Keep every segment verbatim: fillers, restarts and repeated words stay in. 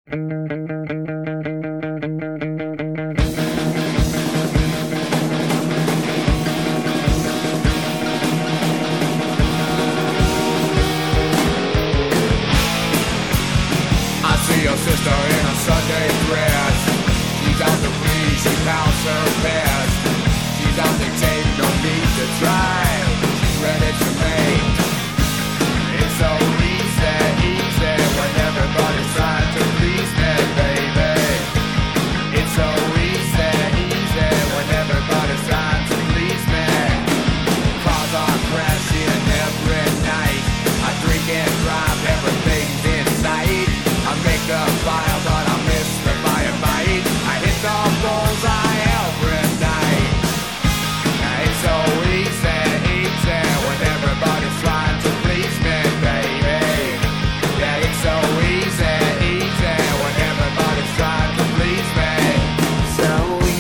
Your sister in a Sunday dress. She's out to please, she pounds her best. She's out to take, no need to try. She's ready to make. It's so easy, easy when everybody's trying to please me, baby. It's so easy, easy when everybody's trying to please me. Cars are crashing every night. I drink and drive, everything's in sight. I make the fire, but I miss the firefight. I hit the bullseye every night. Now it's so easy, easy when everybody's trying to please me, baby. Yeah, it's so easy, easy when everybody's trying to please me. So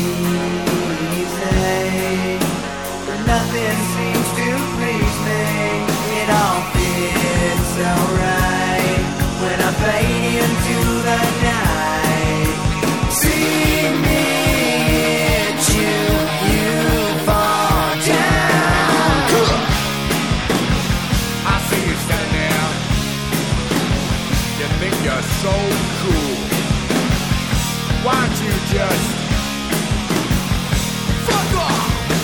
easy, nothing seems to please me. It all fits so right when I fade into the night. See me hit you, you fall down. I see you standing there. You think you're so cool. Why don't you just fuck off?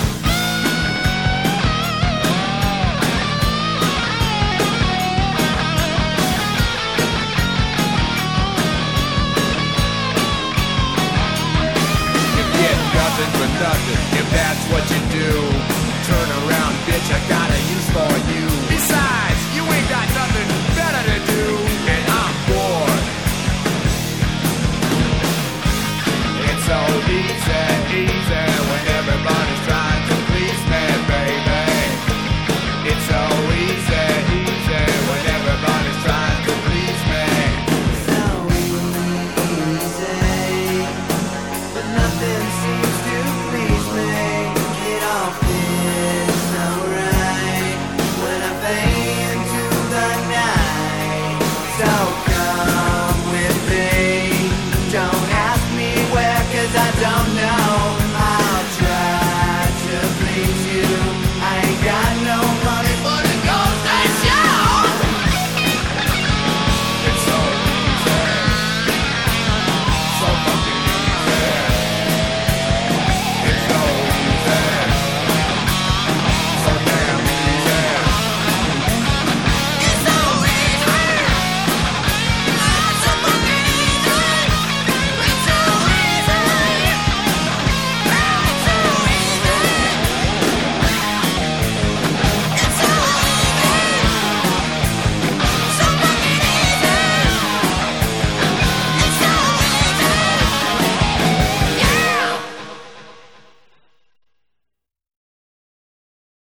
Nothing for nothing, if that's what you do. Turn around, bitch, I got a use for you. Besides, you ain't got nothing better to do, and I'm bored. It's so easy,